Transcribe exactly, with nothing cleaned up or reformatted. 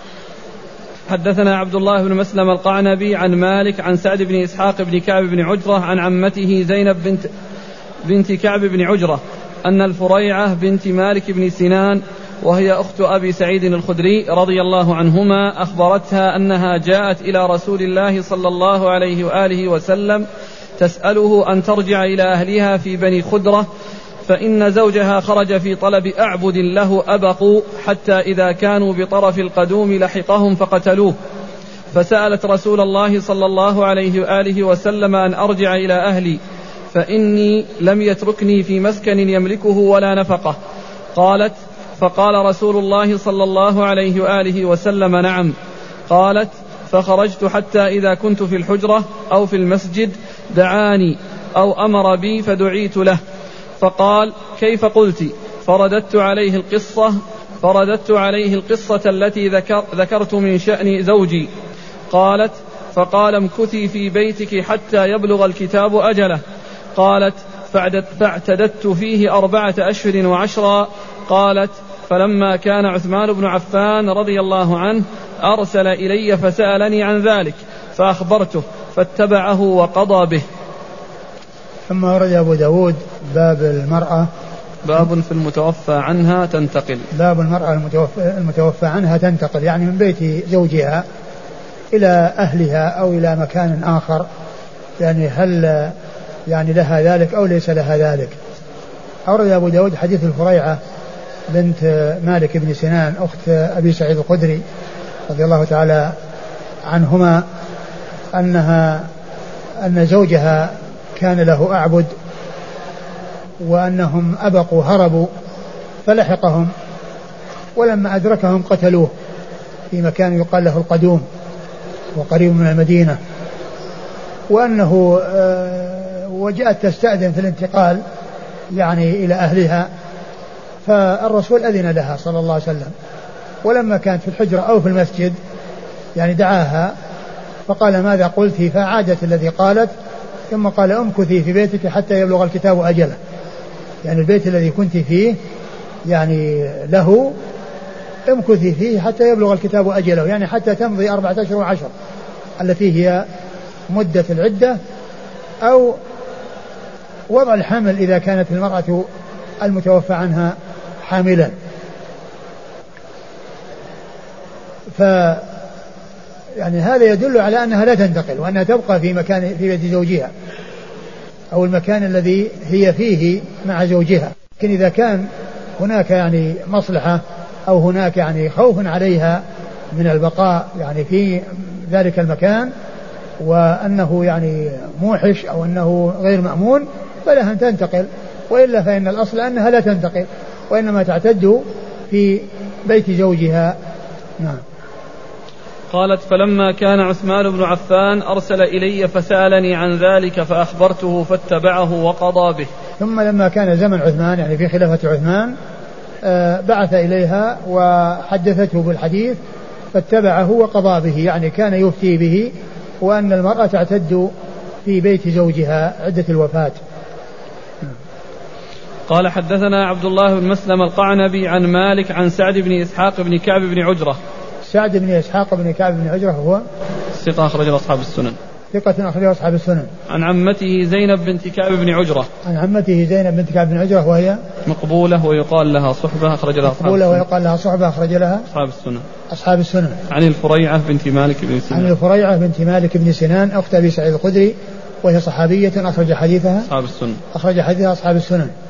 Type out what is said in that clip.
حدثنا عبد الله بن مسلم القعنبي عن مالك عن سعد بن إسحاق بن كعب بن عجرة عن عمته زينب بنت, بنت كعب بن عجرة أن الفريعة بنت مالك بن سنان وهي أخت أبي سعيد الخدري رضي الله عنهما أخبرتها أنها جاءت إلى رسول الله صلى الله عليه وآله وسلم تسأله أن ترجع إلى أهلها في بني خدرة، فإن زوجها خرج في طلب أعبد له أبقوا حتى إذا كانوا بطرف القدوم لحقهم فقتلوه، فسألت رسول الله صلى الله عليه وآله وسلم أن أرجع إلى أهلي فإني لم يتركني في مسكن يملكه ولا نفقه. قالت: فقال رسول الله صلى الله عليه وآله وسلم: نعم. قالت: فخرجت حتى إذا كنت في الحجرة أو في المسجد دعاني أو أمر بي فدعيت له، فقال: كيف قلت؟ فرددت عليه القصة فرددت عليه القصة التي ذكر ذكرت من شأن زوجي. قالت: فقال: امكثي في بيتك حتى يبلغ الكتاب أجله. قالت: فاعتددت فيه أربعة أشهر وعشرا. قالت: فلما كان عثمان بن عفان رضي الله عنه أرسل إلي فسألني عن ذلك فأخبرته فاتبعه وقضى به. ثم ورد أبو داود باب المرأة باب في المتوفى عنها تنتقل باب المرأة المتوفى, المتوفى عنها تنتقل، يعني من بيت زوجها إلى أهلها أو إلى مكان آخر، يعني هل يعني لها ذلك أو ليس لها ذلك. أورد أبو داود حديث الفريعة بنت مالك بن سنان أخت أبي سعيد الخدري رضي الله تعالى عنهما أنها أن زوجها كان له أعبد وأنهم أبقوا هربوا فلحقهم، ولما أدركهم قتلوه في مكان يقال له القدوم وقريب من المدينة، وأنه وجاءت تستأذن في الانتقال يعني إلى أهلها، فالرسول أذن لها صلى الله عليه وسلم، ولما كانت في الحجرة أو في المسجد يعني دعاها فقال: ماذا قلت؟ فعادت الذي قالت، ثم قال: امكثي في بيتك حتى يبلغ الكتاب أجله، يعني البيت الذي كنت فيه يعني له امكثي فيه حتى يبلغ الكتاب أجله، يعني حتى تمضي أربعة أشهر وعشر التي هي مدة العدة، أو وضع الحمل إذا كانت المرأة المتوفى عنها حاملا. ف يعني هذا يدل على أنها لا تنتقل وأنها تبقى في مكان في بيت زوجها أو المكان الذي هي فيه مع زوجها. لكن إذا كان هناك يعني مصلحة أو هناك يعني خوف عليها من البقاء يعني في ذلك المكان وأنه يعني موحش أو أنه غير مأمون فلها أن تنتقل، وإلا فإن الأصل أنها لا تنتقل وإنما تعتد في بيت زوجها. نعم. قالت: فلما كان عثمان بن عفان أرسل إلي فسألني عن ذلك فأخبرته فاتبعه وقضى به. ثم لما كان زمن عثمان يعني في خلافة عثمان بعث إليها وحدثته بالحديث فاتبعه وقضى به، يعني كان يفتي به وأن المرأة تعتد في بيت زوجها عدة الوفاة. قال: حدثنا عبد الله بن مسلم القعنبي عن مالك عن سعد بن إسحاق بن كعب بن عجرة. سعد بن إسحاق بن كعب بن عجرة هو ثقة أخرج أصحاب السنن. ثقة أخرج أصحاب السنن. عن عمته زينب بنت كعب بن عجرة. عن عمته زينب بنت كعب بن عجرة وهي مقبولة ويقال لها صحبة أخرج لها أصحاب مقبولة ويقال لها صحبة أخرج لها أصحاب السنن. أصحاب السنن. عن الفريعة بنت مالك بن سنان. عن الفريعة بنت مالك بن سنان أخت أبي سعيد الخدري وهي صحابية أخرج حديثها أصحاب السنن. أخرج حديثها أصحاب السنن.